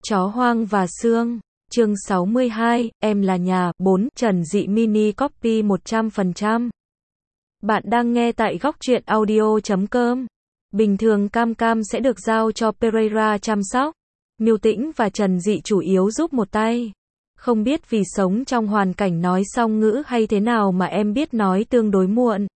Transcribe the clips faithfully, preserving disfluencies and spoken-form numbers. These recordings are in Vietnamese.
Chó hoang và xương. Chương sáu mươi hai, em là nhà, bốn, Trần Dị mini copy một trăm phần trăm. Bạn đang nghe tại góc truyện audio chấm com. Bình thường Cam Cam sẽ được giao cho Pereira chăm sóc. Miêu Tĩnh và Trần Dị chủ yếu giúp một tay. Không biết vì sống trong hoàn cảnh nói song ngữ hay thế nào mà em biết nói tương đối muộn.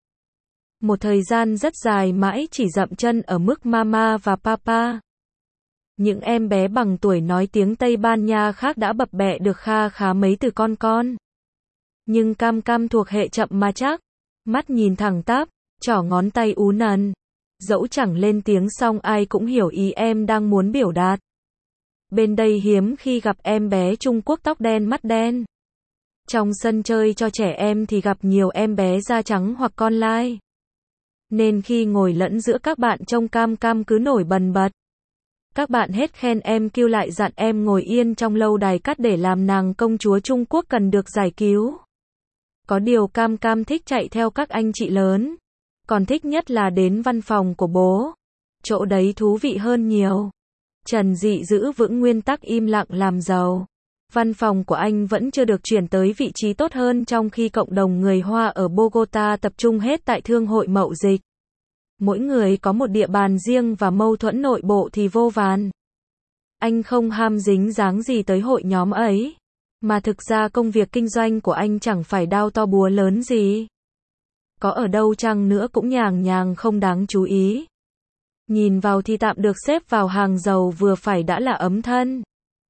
Một thời gian rất dài mãi chỉ dậm chân ở mức mama và papa. Những em bé bằng tuổi nói tiếng Tây Ban Nha khác đã bập bẹ được kha khá mấy từ con con. Nhưng Cam Cam thuộc hệ chậm mà chắc. Mắt nhìn thẳng tắp, trỏ ngón tay ú nần. Dẫu chẳng lên tiếng xong ai cũng hiểu ý em đang muốn biểu đạt. Bên đây hiếm khi gặp em bé Trung Quốc tóc đen mắt đen. Trong sân chơi cho trẻ em thì gặp nhiều em bé da trắng hoặc con lai. Nên khi ngồi lẫn giữa các bạn trông Cam Cam cứ nổi bần bật. Các bạn hết khen em kêu lại dặn em ngồi yên trong lâu đài cắt để làm nàng công chúa Trung Quốc cần được giải cứu. Có điều Cam Cam thích chạy theo các anh chị lớn. Còn thích nhất là đến văn phòng của bố. Chỗ đấy thú vị hơn nhiều. Trần Dị giữ vững nguyên tắc im lặng làm giàu. Văn phòng của anh vẫn chưa được chuyển tới vị trí tốt hơn trong khi cộng đồng người Hoa ở Bogota tập trung hết tại Thương hội Mậu Dịch. Mỗi người có một địa bàn riêng và mâu thuẫn nội bộ thì vô vàn. Anh không ham dính dáng gì tới hội nhóm ấy. Mà thực ra công việc kinh doanh của anh chẳng phải đao to búa lớn gì. Có ở đâu chăng nữa cũng nhàng nhàng không đáng chú ý. Nhìn vào thì tạm được xếp vào hàng giàu vừa phải đã là ấm thân.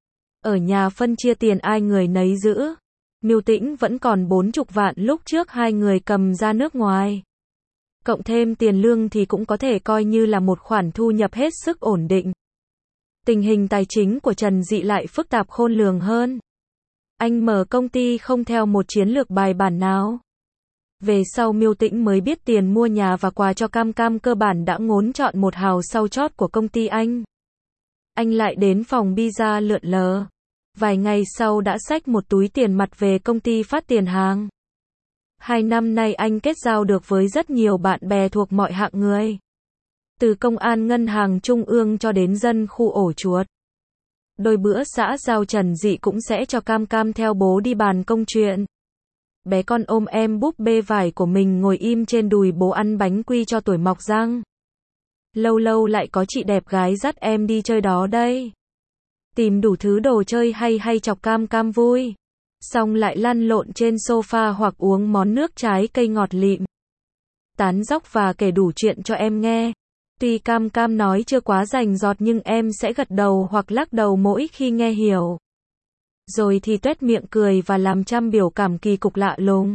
Ở nhà phân chia tiền ai người nấy giữ. Miêu Tĩnh vẫn còn bốn chục vạn lúc trước hai người cầm ra nước ngoài. Cộng thêm tiền lương thì cũng có thể coi như là một khoản thu nhập hết sức ổn định. Tình hình tài chính của Trần Dị lại phức tạp khôn lường hơn. Anh mở công ty không theo một chiến lược bài bản nào. Về sau Miêu Tĩnh mới biết tiền mua nhà và quà cho Cam Cam cơ bản đã ngốn trọn một hào sau chót của công ty anh. Anh lại đến phòng pizza lượn lờ. Vài ngày sau đã xách một túi tiền mặt về công ty phát tiền hàng. Hai năm nay anh kết giao được với rất nhiều bạn bè thuộc mọi hạng người. Từ công an ngân hàng trung ương cho đến dân khu ổ chuột. Đôi bữa xã giao Trần Dị cũng sẽ cho Cam Cam theo bố đi bàn công chuyện. Bé con ôm em búp bê vải của mình ngồi im trên đùi bố ăn bánh quy cho tuổi mọc răng. Lâu lâu lại có chị đẹp gái dắt em đi chơi đó đây. Tìm đủ thứ đồ chơi hay hay chọc Cam Cam vui. Xong lại lăn lộn trên sofa hoặc uống món nước trái cây ngọt lịm. Tán dóc và kể đủ chuyện cho em nghe. Tuy Cam Cam nói chưa quá rành rọt nhưng em sẽ gật đầu hoặc lắc đầu mỗi khi nghe hiểu. Rồi thì tuét miệng cười và làm trăm biểu cảm kỳ cục lạ lùng.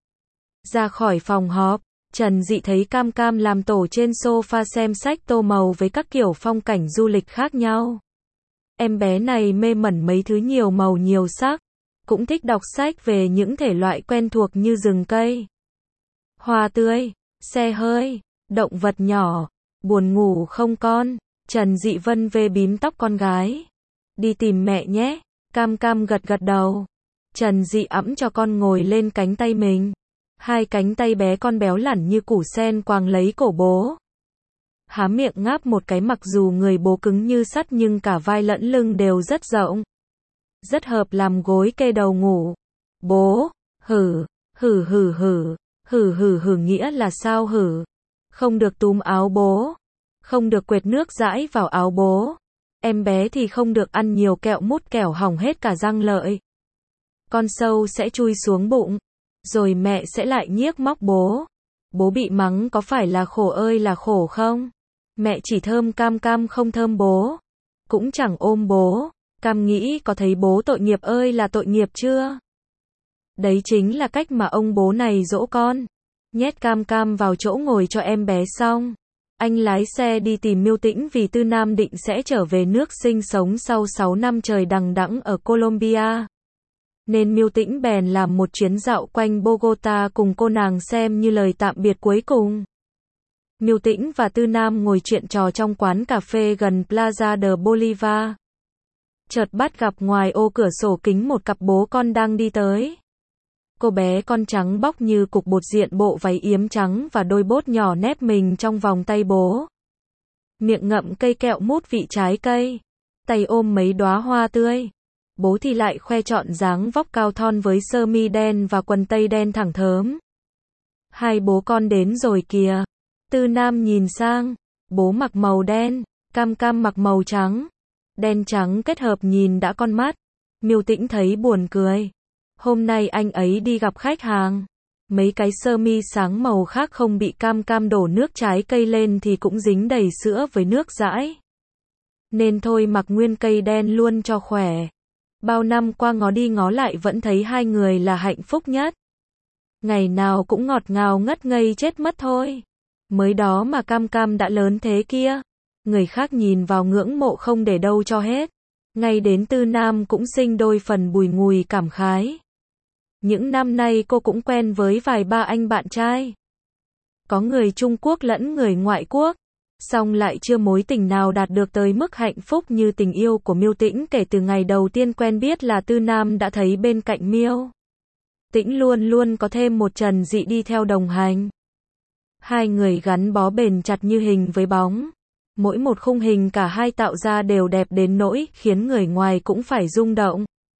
Ra khỏi phòng họp, Trần Dị thấy Cam Cam làm tổ trên sofa xem sách tô màu với các kiểu phong cảnh du lịch khác nhau. Em bé này mê mẩn mấy thứ nhiều màu nhiều sắc. Cũng thích đọc sách về những thể loại quen thuộc như rừng cây, hoa tươi, xe hơi, động vật nhỏ. Buồn ngủ không con? Trần Dị vân vê bím tóc con gái. Đi tìm mẹ nhé. Cam Cam gật gật đầu. Trần Dị ẵm cho con ngồi lên cánh tay mình. Hai cánh tay bé con béo lẳn như củ sen quàng lấy cổ bố. Há miệng ngáp một cái mặc dù người bố cứng như sắt nhưng cả vai lẫn lưng đều rất rộng. Rất hợp làm gối kê đầu ngủ. Bố, hử, hử hử hử, hử hử hử nghĩa là sao hử? Không được túm áo bố. Không được quệt nước dãi vào áo bố. Em bé thì không được ăn nhiều kẹo mút kẻo hỏng hết cả răng lợi. Con sâu sẽ chui xuống bụng. Rồi mẹ sẽ lại nhiếc móc bố. Bố bị mắng có phải là khổ ơi là khổ không? Mẹ chỉ thơm Cam Cam không thơm bố. Cũng chẳng ôm bố. Cam nghĩ có thấy bố tội nghiệp ơi là tội nghiệp chưa? Đấy chính là cách mà ông bố này dỗ con. Nhét Cam Cam vào chỗ ngồi cho em bé xong. Anh lái xe đi tìm Miêu Tĩnh vì Tư Nam định sẽ trở về nước sinh sống sau sáu năm trời đằng đẵng ở Colombia. Nên Miêu Tĩnh bèn làm một chuyến dạo quanh Bogota cùng cô nàng xem như lời tạm biệt cuối cùng. Miêu Tĩnh và Tư Nam ngồi chuyện trò trong quán cà phê gần Plaza de Bolivar. Chợt bắt gặp ngoài ô cửa sổ kính một cặp bố con đang đi tới. Cô bé con trắng bóc như cục bột diện bộ váy yếm trắng và đôi bốt nhỏ nép mình trong vòng tay bố. Miệng ngậm cây kẹo mút vị trái cây. tay ôm mấy đóa hoa tươi. Bố thì lại khoe trọn dáng vóc cao thon với sơ mi đen và quần tây đen thẳng thớm. Hai bố con đến rồi kìa. Tư Nam nhìn sang, bố mặc màu đen, Cam Cam mặc màu trắng. Đen trắng kết hợp nhìn đã con mắt. Miêu Tĩnh thấy buồn cười. Hôm nay anh ấy đi gặp khách hàng. Mấy cái sơ mi sáng màu khác không bị Cam Cam đổ nước trái cây lên thì cũng dính đầy sữa với nước dãi. Nên thôi mặc nguyên cây đen luôn cho khỏe. Bao năm qua ngó đi ngó lại vẫn thấy hai người là hạnh phúc nhất. Ngày nào cũng ngọt ngào ngất ngây chết mất thôi. Mới đó mà Cam Cam đã lớn thế kia. Người khác nhìn vào ngưỡng mộ không để đâu cho hết. Ngay đến Tư Nam cũng sinh đôi phần bùi ngùi cảm khái. Những năm nay cô cũng quen với vài ba anh bạn trai. Có người Trung Quốc lẫn người ngoại quốc. Song lại chưa mối tình nào đạt được tới mức hạnh phúc như tình yêu của Miêu Tĩnh kể từ ngày đầu tiên quen biết là Tư Nam đã thấy bên cạnh Miêu Tĩnh luôn luôn có thêm một Trần Dị đi theo đồng hành. Hai người gắn bó bền chặt như hình với bóng. Mỗi một khung hình cả hai tạo ra đều đẹp đến nỗi khiến người ngoài cũng phải rung động.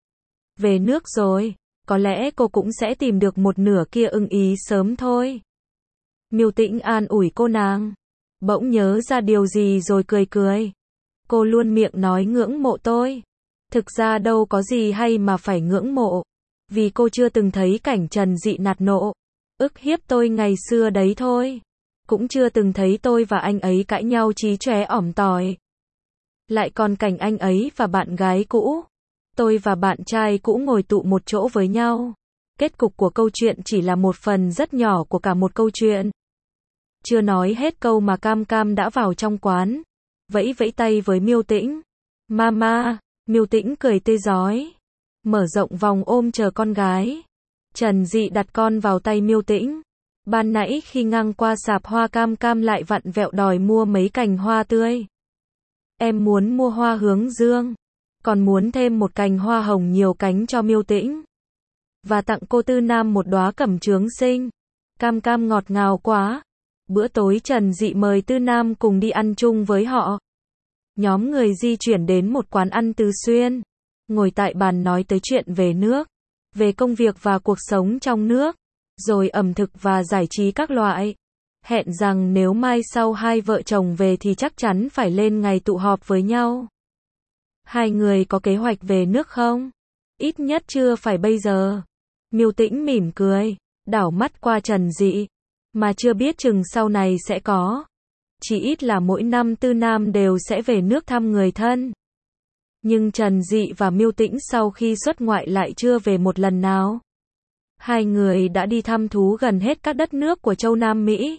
Về nước rồi, có lẽ cô cũng sẽ tìm được một nửa kia ưng ý sớm thôi. Miêu Tĩnh an ủi cô nàng. Bỗng nhớ ra điều gì rồi cười cười. Cô luôn miệng nói ngưỡng mộ tôi. Thực ra đâu có gì hay mà phải ngưỡng mộ. Vì cô chưa từng thấy cảnh Trần Dị nạt nộ, ức hiếp tôi ngày xưa đấy thôi. Cũng chưa từng thấy tôi và anh ấy cãi nhau chí chóe ỏm tỏi. Lại còn cảnh anh ấy và bạn gái cũ. Tôi và bạn trai cũ ngồi tụ một chỗ với nhau. Kết cục của câu chuyện chỉ là một phần rất nhỏ của cả một câu chuyện. Chưa nói hết câu mà Cam Cam đã vào trong quán. Vẫy vẫy tay với Miêu Tĩnh. Mama, Miêu Tĩnh cười tươi rói. Mở rộng vòng ôm chờ con gái. Trần Dị đặt con vào tay Miêu Tĩnh. Ban nãy khi ngang qua sạp hoa Cam Cam lại vặn vẹo đòi mua mấy cành hoa tươi. Em muốn mua hoa hướng dương. Còn muốn thêm một cành hoa hồng nhiều cánh cho Miêu Tĩnh. Và tặng cô Tư Nam một đóa cẩm chướng xinh. Cam Cam ngọt ngào quá. Bữa tối Trần Dị mời Tư Nam cùng đi ăn chung với họ. Nhóm người di chuyển đến một quán ăn Từ Xuyên. Ngồi tại bàn nói tới chuyện về nước, về công việc và cuộc sống trong nước, rồi ẩm thực và giải trí các loại. Hẹn rằng nếu mai sau hai vợ chồng về thì chắc chắn phải lên ngày tụ họp với nhau. Hai người có kế hoạch về nước không? Ít nhất chưa phải bây giờ. Miêu Tĩnh mỉm cười, đảo mắt qua Trần Dị. Mà chưa biết chừng sau này sẽ có. Chỉ ít là mỗi năm Tư Nam đều sẽ về nước thăm người thân. Nhưng Trần Dị và Miêu Tĩnh sau khi xuất ngoại lại chưa về một lần nào. Hai người đã đi thăm thú gần hết các đất nước của châu Nam Mỹ.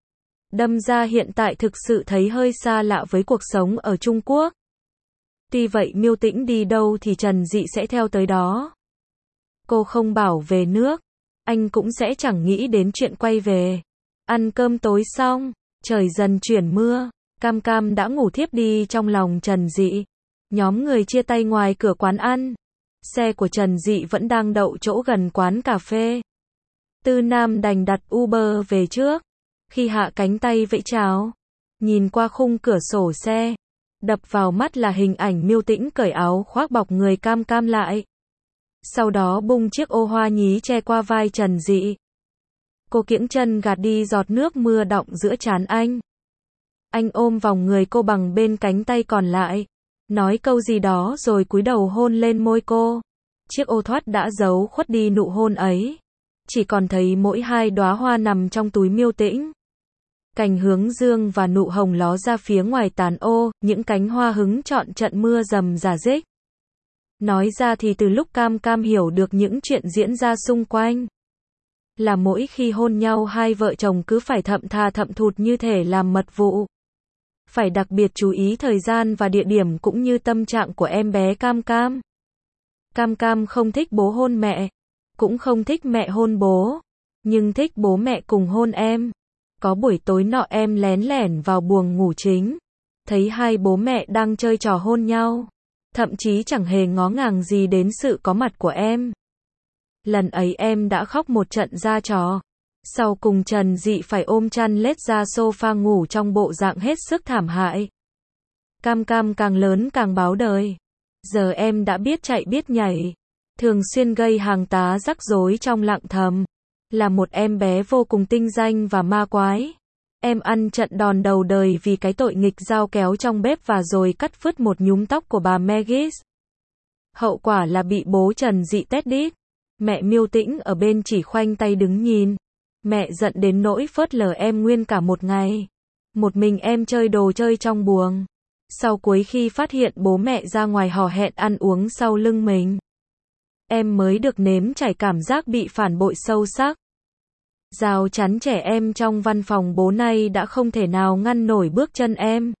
Đâm ra hiện tại thực sự thấy hơi xa lạ với cuộc sống ở Trung Quốc. Tuy vậy Miêu Tĩnh đi đâu thì Trần Dị sẽ theo tới đó. Cô không bảo về nước, anh cũng sẽ chẳng nghĩ đến chuyện quay về. Ăn cơm tối xong, trời dần chuyển mưa, Cam Cam đã ngủ thiếp đi trong lòng Trần Dị. Nhóm người chia tay ngoài cửa quán ăn. Xe của Trần Dị vẫn đang đậu chỗ gần quán cà phê. Tư Nam đành đặt Uber về trước. Khi hạ cánh tay vẫy chào, nhìn qua khung cửa sổ xe, đập vào mắt là hình ảnh Miêu Tĩnh cởi áo khoác bọc người Cam Cam lại. Sau đó bung chiếc ô hoa nhí che qua vai Trần Dị. Cô kiễng chân gạt đi giọt nước mưa đọng giữa trán anh. Anh ôm vòng người cô bằng bên cánh tay còn lại, nói câu gì đó rồi cúi đầu hôn lên môi cô. Chiếc ô thoát đã giấu khuất đi nụ hôn ấy. Chỉ còn thấy mỗi hai đóa hoa nằm trong túi Miêu Tĩnh. Cành hướng dương và nụ hồng ló ra phía ngoài tàn ô, những cánh hoa hứng trọn trận mưa rầm rả rích. Nói ra thì từ lúc Cam Cam hiểu được những chuyện diễn ra xung quanh, là mỗi khi hôn nhau hai vợ chồng cứ phải thậm thà thậm thụt như thể làm mật vụ. Phải đặc biệt chú ý thời gian và địa điểm cũng như tâm trạng của em bé Cam Cam. Cam Cam không thích bố hôn mẹ, cũng không thích mẹ hôn bố, nhưng thích bố mẹ cùng hôn em. Có buổi tối nọ em lén lẻn vào buồng ngủ chính, thấy hai bố mẹ đang chơi trò hôn nhau, thậm chí chẳng hề ngó ngàng gì đến sự có mặt của em. Lần ấy em đã khóc một trận ra trò. Sau cùng Trần Dị phải ôm chăn lết ra sofa ngủ trong bộ dạng hết sức thảm hại. Cam Cam càng lớn càng báo đời. Giờ em đã biết chạy biết nhảy. Thường xuyên gây hàng tá rắc rối trong lặng thầm. Là một em bé vô cùng tinh danh và ma quái. Em ăn trận đòn đầu đời vì cái tội nghịch dao kéo trong bếp và rồi cắt phứt một nhúm tóc của bà Megis. Hậu quả là bị bố Trần Dị tét đít. Mẹ Miêu Tĩnh ở bên chỉ khoanh tay đứng nhìn. Mẹ giận đến nỗi phớt lờ em nguyên cả một ngày. Một mình em chơi đồ chơi trong buồng. Sau cuối khi phát hiện bố mẹ ra ngoài hò hẹn ăn uống sau lưng mình, em mới được nếm trải cảm giác bị phản bội sâu sắc. Rào chắn trẻ em trong văn phòng bố nay đã không thể nào ngăn nổi bước chân em.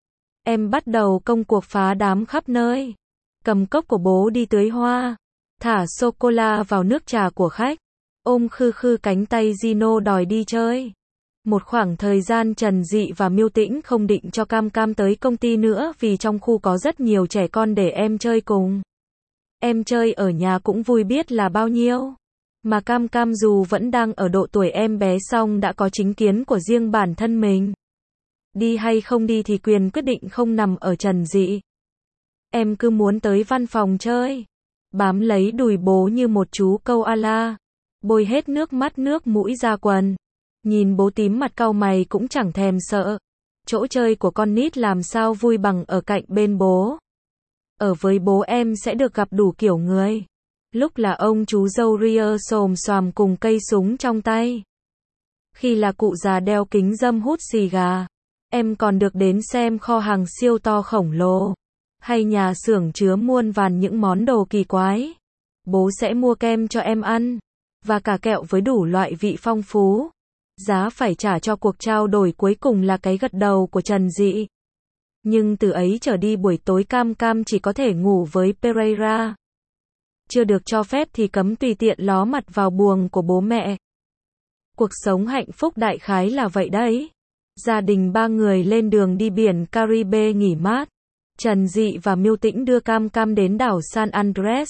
Em bắt đầu công cuộc phá đám khắp nơi. Cầm cốc của bố đi tưới hoa. Thả sô-cô-la vào nước trà của khách. Ôm khư khư cánh tay Gino đòi đi chơi. Một khoảng thời gian Trần Dị và Miêu Tĩnh không định cho Cam Cam tới công ty nữa vì trong khu có rất nhiều trẻ con để em chơi cùng. Em chơi ở nhà cũng vui biết là bao nhiêu. Mà Cam Cam dù vẫn đang ở độ tuổi em bé song đã có chính kiến của riêng bản thân mình. Đi hay không đi thì quyền quyết định không nằm ở Trần Dị. Em cứ muốn tới văn phòng chơi. Bám lấy đùi bố như một chú koala. Bôi hết nước mắt nước mũi ra quần. Nhìn bố tím mặt cau mày cũng chẳng thèm sợ. Chỗ chơi của con nít làm sao vui bằng ở cạnh bên bố. Ở với bố em sẽ được gặp đủ kiểu người. Lúc là ông chú dâu ria xồm xoàm cùng cây súng trong tay. Khi là cụ già đeo kính râm hút xì gà. Em còn được đến xem kho hàng siêu to khổng lồ. Hay nhà xưởng chứa muôn vàn những món đồ kỳ quái. Bố sẽ mua kem cho em ăn. Và cả kẹo với đủ loại vị phong phú. Giá phải trả cho cuộc trao đổi cuối cùng là cái gật đầu của Trần Dị. Nhưng từ ấy trở đi buổi tối Cam Cam chỉ có thể ngủ với Pereira. Chưa được cho phép thì cấm tùy tiện ló mặt vào buồng của bố mẹ. Cuộc sống hạnh phúc đại khái là vậy đấy. Gia đình ba người lên đường đi biển Caribe nghỉ mát. Trần Dị và Miêu Tĩnh đưa Cam Cam đến đảo San Andres.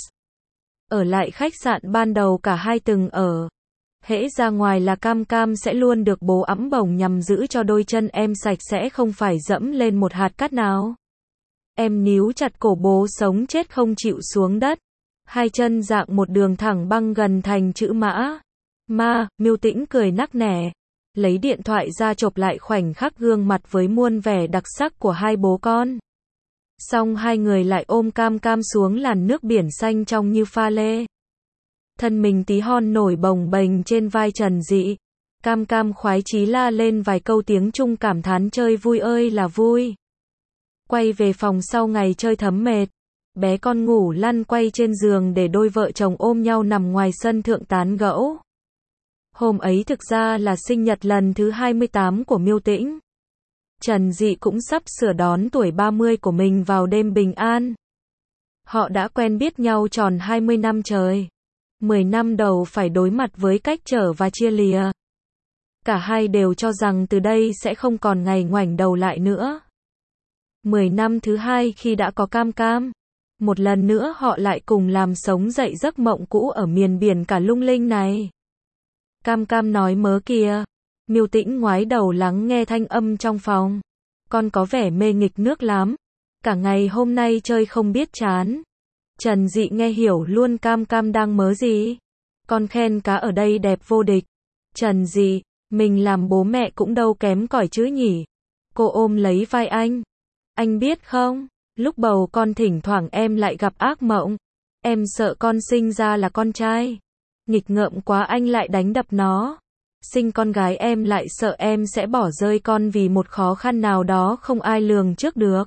Ở lại khách sạn ban đầu cả hai từng ở. Hễ ra ngoài là Cam Cam sẽ luôn được bố ẵm bổng nhằm giữ cho đôi chân em sạch sẽ không phải dẫm lên một hạt cát nào. Em níu chặt cổ bố sống chết không chịu xuống đất. Hai chân dạng một đường thẳng băng gần thành chữ mã. Ma, Miêu Tĩnh cười nắc nẻ. Lấy điện thoại ra chụp lại khoảnh khắc gương mặt với muôn vẻ đặc sắc của hai bố con. Xong hai người lại ôm Cam Cam xuống làn nước biển xanh trong như pha lê. Thân mình tí hon nổi bồng bềnh trên vai Trần Dị. Cam Cam khoái chí la lên vài câu tiếng Trung cảm thán chơi vui ơi là vui. Quay về phòng sau ngày chơi thấm mệt. Bé con ngủ lăn quay trên giường để đôi vợ chồng ôm nhau nằm ngoài sân thượng tán gẫu. Hôm ấy thực ra là sinh nhật lần thứ hai mươi tám của Miêu Tĩnh. Trần Dị cũng sắp sửa đón tuổi ba mươi của mình vào đêm bình an. Họ đã quen biết nhau tròn hai mươi năm trời. mười năm đầu phải đối mặt với cách trở và chia lìa. Cả hai đều cho rằng từ đây sẽ không còn ngày ngoảnh đầu lại nữa. mười năm thứ hai khi đã có Cam Cam. Một lần nữa họ lại cùng làm sống dậy giấc mộng cũ ở miền biển cả lung linh này. Cam Cam nói mớ kìa. Miêu Tĩnh ngoái đầu lắng nghe thanh âm trong phòng. Con có vẻ mê nghịch nước lắm. Cả ngày hôm nay chơi không biết chán. Trần Dị nghe hiểu luôn Cam Cam đang mớ gì. Con khen cá ở đây đẹp vô địch. Trần Dị, mình làm bố mẹ cũng đâu kém cỏi chứ nhỉ. Cô ôm lấy vai anh. Anh biết không, lúc bầu con thỉnh thoảng em lại gặp ác mộng. Em sợ con sinh ra là con trai. Nghịch ngợm quá anh lại đánh đập nó. Sinh con gái em lại sợ em sẽ bỏ rơi con vì một khó khăn nào đó không ai lường trước được.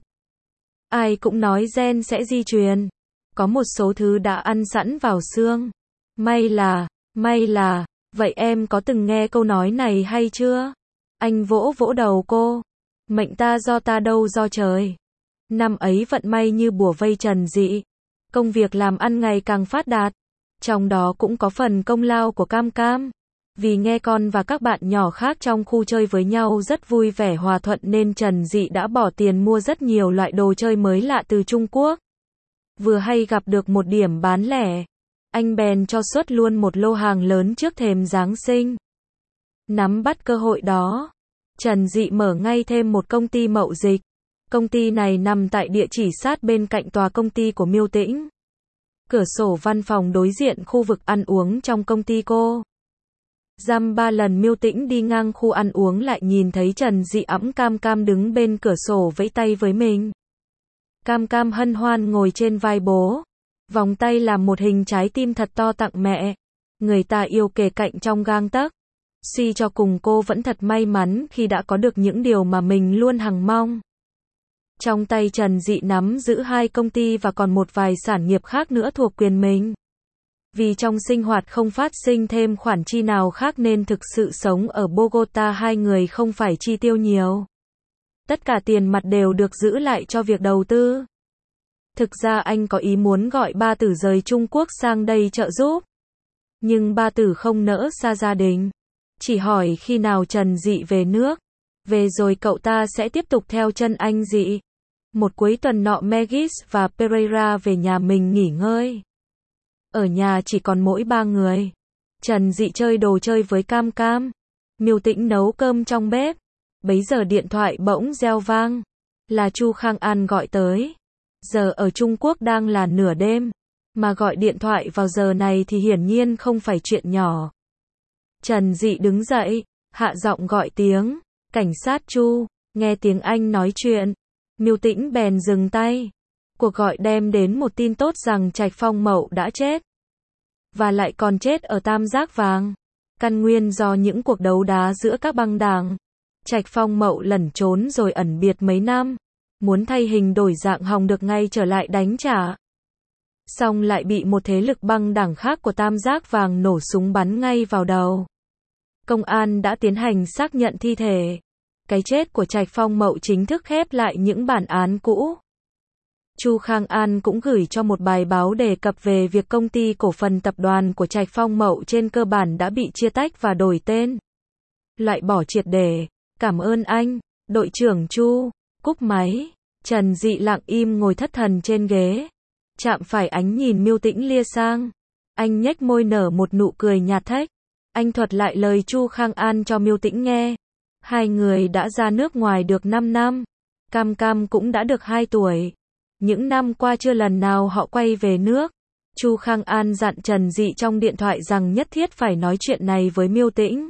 Ai cũng nói gen sẽ di truyền. Có một số thứ đã ăn sẵn vào xương. May là, may là, vậy em có từng nghe câu nói này hay chưa? Anh vỗ vỗ đầu cô. Mệnh ta do ta đâu do trời. Năm ấy vận may như bủa vây Trần Dị. Công việc làm ăn ngày càng phát đạt. Trong đó cũng có phần công lao của Cam Cam. Vì nghe con và các bạn nhỏ khác trong khu chơi với nhau rất vui vẻ hòa thuận nên Trần Dị đã bỏ tiền mua rất nhiều loại đồ chơi mới lạ từ Trung Quốc. Vừa hay gặp được một điểm bán lẻ. Anh bèn cho xuất luôn một lô hàng lớn trước thềm Giáng sinh. Nắm bắt cơ hội đó, Trần Dị mở ngay thêm một công ty mậu dịch. Công ty này nằm tại địa chỉ sát bên cạnh tòa công ty của Miêu Tĩnh. Cửa sổ văn phòng đối diện khu vực ăn uống trong công ty cô. Dăm ba lần Miêu Tĩnh đi ngang khu ăn uống lại nhìn thấy Trần Dị ẵm Cam Cam đứng bên cửa sổ vẫy tay với mình. Cam Cam hân hoan ngồi trên vai bố. Vòng tay làm một hình trái tim thật to tặng mẹ. Người ta yêu kề cạnh trong gang tấc. Suy cho cùng cô vẫn thật may mắn khi đã có được những điều mà mình luôn hằng mong. Trong tay Trần Dị nắm giữ hai công ty và còn một vài sản nghiệp khác nữa thuộc quyền mình. Vì trong sinh hoạt không phát sinh thêm khoản chi nào khác nên thực sự sống ở Bogota hai người không phải chi tiêu nhiều. Tất cả tiền mặt đều được giữ lại cho việc đầu tư. Thực ra anh có ý muốn gọi ba tử rời Trung Quốc sang đây trợ giúp. Nhưng ba tử không nỡ xa gia đình. Chỉ hỏi khi nào Trần Dị về nước. Về rồi cậu ta sẽ tiếp tục theo chân anh Dị. Một cuối tuần nọ Megis và Pereira về nhà mình nghỉ ngơi. Ở nhà chỉ còn mỗi ba người. Trần Dị chơi đồ chơi với Cam Cam. Miêu Tĩnh nấu cơm trong bếp. Bấy giờ điện thoại bỗng reo vang. Là Chu Khang An gọi tới. Giờ ở Trung Quốc đang là nửa đêm. Mà gọi điện thoại vào giờ này thì hiển nhiên không phải chuyện nhỏ. Trần Dị đứng dậy, hạ giọng gọi tiếng. Cảnh sát Chu. Nghe tiếng anh nói chuyện. Miêu Tĩnh bèn dừng tay. Cuộc gọi đem đến một tin tốt rằng Trạch Phong Mậu đã chết. Và lại còn chết ở Tam Giác Vàng. Căn nguyên do những cuộc đấu đá giữa các băng đảng. Trạch Phong Mậu lẩn trốn rồi ẩn biệt mấy năm. Muốn thay hình đổi dạng hòng được ngay trở lại đánh trả. Xong lại bị một thế lực băng đảng khác của Tam Giác Vàng nổ súng bắn ngay vào đầu. Công an đã tiến hành xác nhận thi thể. Cái chết của Trạch Phong Mậu chính thức khép lại những bản án cũ. Chu Khang An cũng gửi cho một bài báo đề cập về việc công ty cổ phần tập đoàn của Trạch Phong Mậu trên cơ bản đã bị chia tách và đổi tên. Loại bỏ triệt để. Cảm ơn anh, đội trưởng Chu. Cúp máy. Trần Dị lặng im ngồi thất thần trên ghế. Chạm phải ánh nhìn Miêu Tĩnh lia sang. Anh nhếch môi nở một nụ cười nhạt thách. Anh thuật lại lời Chu Khang An cho Miêu Tĩnh nghe. Hai người đã ra nước ngoài được năm năm. Cam Cam cũng đã được hai tuổi. Những năm qua chưa lần nào họ quay về nước. Chu Khang An dặn Trần Dị trong điện thoại rằng nhất thiết phải nói chuyện này với Miêu Tĩnh.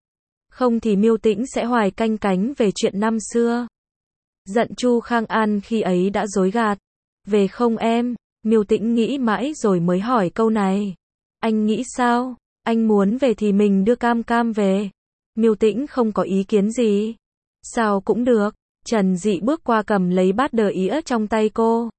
Không thì Miêu Tĩnh sẽ hoài canh cánh về chuyện năm xưa. Giận Chu Khang An khi ấy đã dối gạt. Về không em? Miêu Tĩnh nghĩ mãi rồi mới hỏi câu này. Anh nghĩ sao? Anh muốn về thì mình đưa Cam Cam về. Miêu Tĩnh không có ý kiến gì. Sao cũng được. Trần Dị bước qua cầm lấy bát đờ ĩa trong tay cô.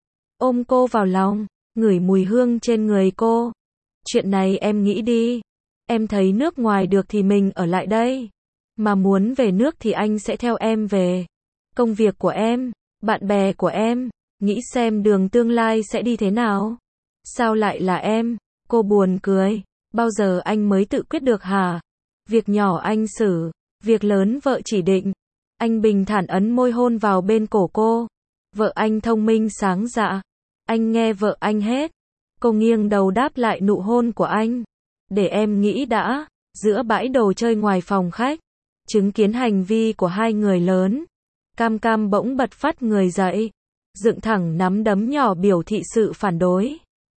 Ôm cô vào lòng, ngửi mùi hương trên người cô. Chuyện này em nghĩ đi. Em thấy nước ngoài được thì mình ở lại đây. Mà muốn về nước thì anh sẽ theo em về. Công việc của em, bạn bè của em, nghĩ xem đường tương lai sẽ đi thế nào. Sao lại là em? Cô buồn cười. Bao giờ anh mới tự quyết được hả? Việc nhỏ anh xử, việc lớn vợ chỉ định. Anh bình thản ấn môi hôn vào bên cổ cô. Vợ anh thông minh sáng dạ. Anh nghe vợ anh hết. Cô nghiêng đầu đáp lại nụ hôn của anh. Để em nghĩ đã. Giữa bãi đồ chơi ngoài phòng khách, chứng kiến hành vi của hai người lớn, Cam Cam bỗng bật phắt người dậy, dựng thẳng nắm đấm nhỏ biểu thị sự phản đối.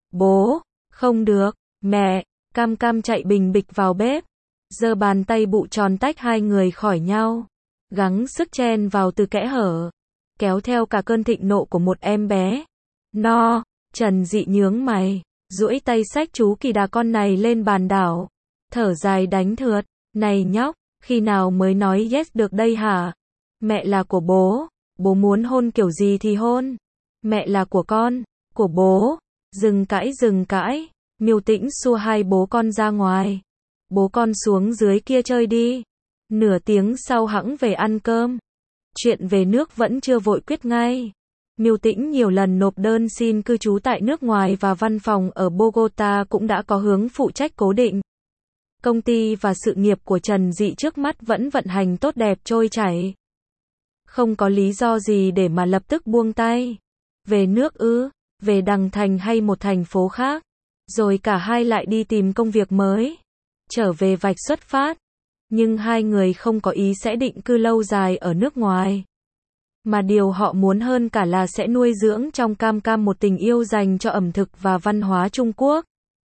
Bố, không được, mẹ. Cam Cam chạy bình bịch vào bếp, giơ bàn tay bụ tròn tách hai người khỏi nhau, gắng sức chen vào từ kẽ hở, kéo theo cả cơn thịnh nộ của một em bé. No. Trần Dị nhướng mày, duỗi tay xách chú kỳ đà con này lên bàn đảo, thở dài đánh thượt. Này nhóc, khi nào mới nói yes được đây hả? Mẹ là của bố, bố muốn hôn kiểu gì thì hôn. Mẹ là của con, của bố. Dừng cãi dừng cãi. Miêu Tĩnh xua hai bố con ra ngoài. Bố con xuống dưới kia chơi đi. Nửa tiếng sau hẵng về ăn cơm. Chuyện về nước vẫn chưa vội quyết ngay. Miêu Tĩnh nhiều lần nộp đơn xin cư trú tại nước ngoài và văn phòng ở Bogota cũng đã có hướng phụ trách cố định. Công ty và sự nghiệp của Trần Dị trước mắt vẫn vận hành tốt đẹp trôi chảy. Không có lý do gì để mà lập tức buông tay. Về nước ư? Về Đằng Thành hay một thành phố khác? Rồi cả hai lại đi tìm công việc mới. Trở về vạch xuất phát. Nhưng hai người không có ý sẽ định cư lâu dài ở nước ngoài. Mà điều họ muốn hơn cả là sẽ nuôi dưỡng trong Cam Cam một tình yêu dành cho ẩm thực và văn hóa Trung Quốc.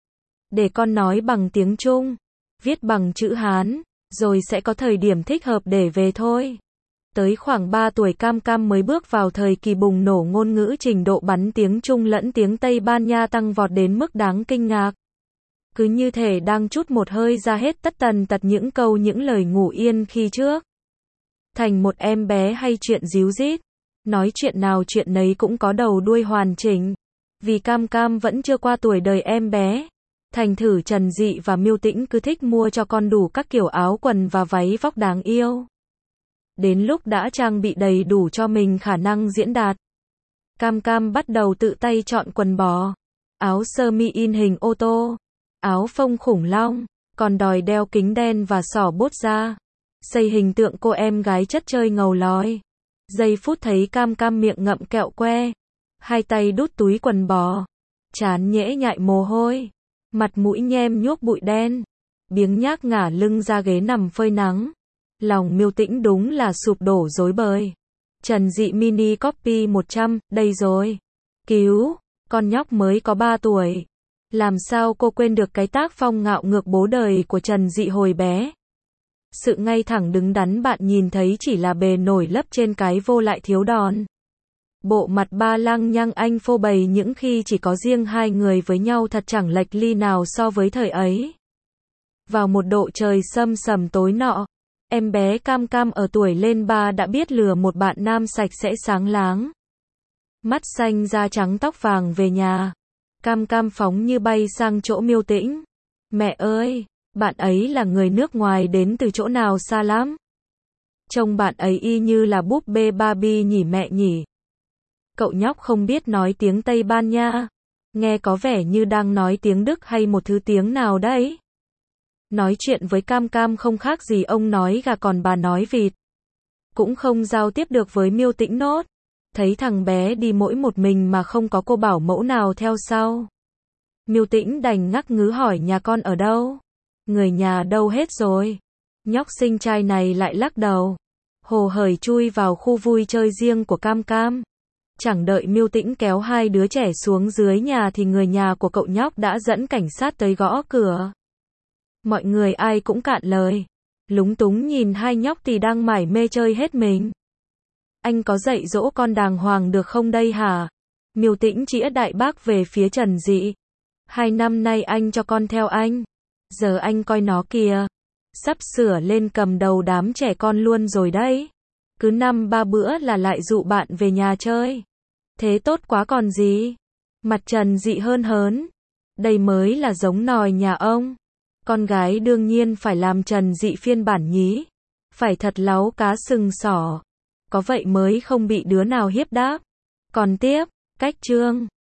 Để con nói bằng tiếng Trung, viết bằng chữ Hán, rồi sẽ có thời điểm thích hợp để về thôi. Tới khoảng ba tuổi Cam Cam mới bước vào thời kỳ bùng nổ ngôn ngữ, trình độ bắn tiếng Trung lẫn tiếng Tây Ban Nha tăng vọt đến mức đáng kinh ngạc. Cứ như thể đang trút một hơi ra hết tất tần tật những câu những lời ngủ yên khi trước. Thành một em bé hay chuyện díu dít, nói chuyện nào chuyện nấy cũng có đầu đuôi hoàn chỉnh. Vì Cam Cam vẫn chưa qua tuổi đời em bé, thành thử Trần Dị và Miêu Tĩnh cứ thích mua cho con đủ các kiểu áo quần và váy vóc đáng yêu. Đến lúc đã trang bị đầy đủ cho mình khả năng diễn đạt, Cam Cam bắt đầu tự tay chọn quần bò, áo sơ mi in hình ô tô, áo phông khủng long, còn đòi đeo kính đen và xỏ bốt ra, xây hình tượng cô em gái chất chơi ngầu lòi. Giây phút thấy Cam Cam miệng ngậm kẹo que, hai tay đút túi quần bò, trán nhễ nhại mồ hôi, mặt mũi nhem nhuốc bụi đen, biếng nhác ngả lưng ra ghế nằm phơi nắng. Lòng Miêu Tĩnh đúng là sụp đổ rối bời. Trần Dị mini copy một trăm, đây rồi. Cứu, con nhóc mới có ba tuổi. Làm sao cô quên được cái tác phong ngạo ngược bố đời của Trần Dị hồi bé. Sự ngay thẳng đứng đắn bạn nhìn thấy chỉ là bề nổi lấp trên cái vô lại thiếu đòn. Bộ mặt ba lăng nhăng anh phô bày những khi chỉ có riêng hai người với nhau thật chẳng lệch ly nào so với thời ấy. Vào một độ trời sâm sầm tối nọ, em bé Cam Cam ở tuổi lên ba đã biết lừa một bạn nam sạch sẽ sáng láng. Mắt xanh da trắng tóc vàng về nhà. Cam Cam phóng như bay sang chỗ Miêu Tĩnh. Mẹ ơi, bạn ấy là người nước ngoài đến từ chỗ nào xa lắm. Trông bạn ấy y như là búp bê Barbie nhỉ mẹ nhỉ. Cậu nhóc không biết nói tiếng Tây Ban Nha. Nghe có vẻ như đang nói tiếng Đức hay một thứ tiếng nào đấy. Nói chuyện với Cam Cam không khác gì ông nói gà còn bà nói vịt. Cũng không giao tiếp được với Miêu Tĩnh nốt. Thấy thằng bé đi mỗi một mình mà không có cô bảo mẫu nào theo sau. Miêu Tĩnh đành ngắc ngứ hỏi nhà con ở đâu? Người nhà đâu hết rồi? Nhóc sinh trai này lại lắc đầu. Hồ hởi chui vào khu vui chơi riêng của Cam Cam. Chẳng đợi Miêu Tĩnh kéo hai đứa trẻ xuống dưới nhà thì người nhà của cậu nhóc đã dẫn cảnh sát tới gõ cửa. Mọi người ai cũng cạn lời. Lúng túng nhìn hai nhóc thì đang mải mê chơi hết mình. Anh có dạy dỗ con đàng hoàng được không đây hả? Miêu Tĩnh chĩa đại bác về phía Trần Dị. Hai năm nay anh cho con theo anh. Giờ anh coi nó kìa. Sắp sửa lên cầm đầu đám trẻ con luôn rồi đấy. Cứ năm ba bữa là lại dụ bạn về nhà chơi. Thế tốt quá còn gì. Mặt Trần Dị hơn hớn. Đây mới là giống nòi nhà ông. Con gái đương nhiên phải làm Trần Dị phiên bản nhí. Phải thật láu cá sừng sỏ. Có vậy mới không bị đứa nào hiếp đáp. Còn tiếp, cách chương.